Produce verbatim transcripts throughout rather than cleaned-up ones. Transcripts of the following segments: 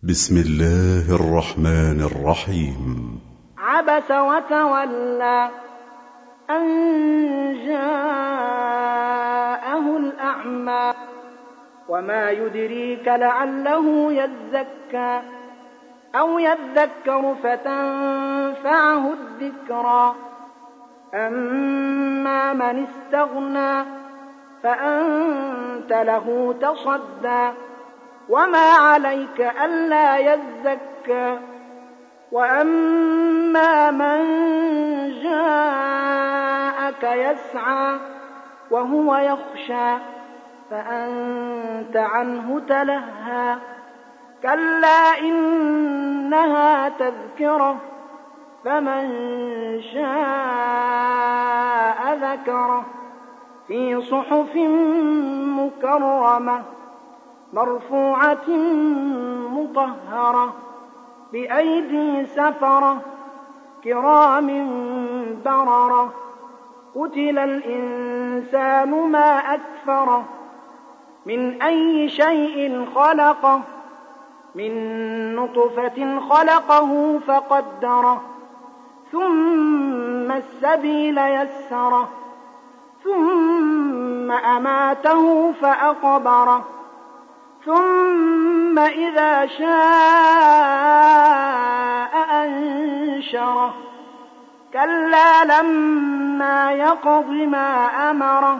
بسم الله الرحمن الرحيم. عبس وتولى أن جاءه الأعمى وما يدريك لعله يزكى أو يذكر فتنفعه الذكرى. أما من استغنى فأنت له تصدى وما عليك ألا يزكى. وأما من جاءك يسعى وهو يخشى فأنت عنه تلهى. كلا إنها تذكرة فمن شاء ذكره في صحف مكرمة مرفوعة مطهرة بأيدي سفرة كرام بررة. قتل الإنسان ما أكفره من أي شيء خلقه من نطفة خلقه فقدره ثم السبيل يسره ثم أماته فأقبره ثم إذا شاء أنشره. كلا لما يقض ما أمره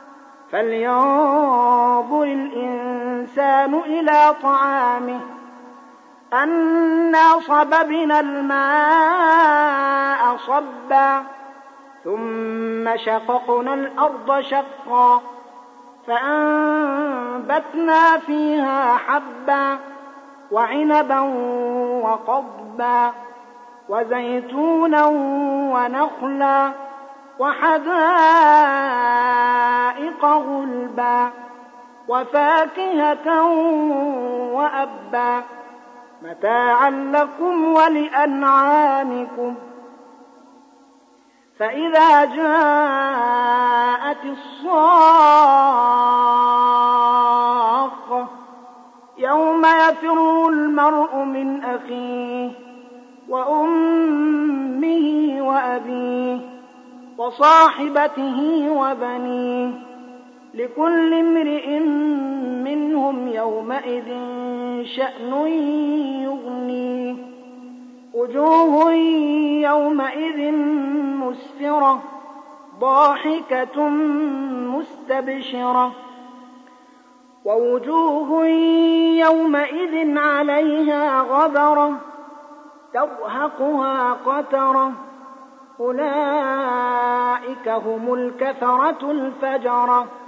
فلينظر الإنسان إلى طعامه أنا صببنا الماء صبا ثم شققنا الأرض شقا فأنبتنا فيها حبا وعنبا وقضبا وزيتونا ونخلا وحدائق غلبا وفاكهة وأبا متاعا لكم ولأنعامكم. فإذا جاءت الصاخة يوم يفر المرء من أخيه وأمه وأبيه وصاحبته وبنيه لكل امرئ منهم يومئذ شأن يغنيه. وجوه يومئذ مسفرة ضاحكة مستبشرة ووجوه يومئذ عليها غبرة ترهقها قترة أولئك هم الكفرة الفجرة.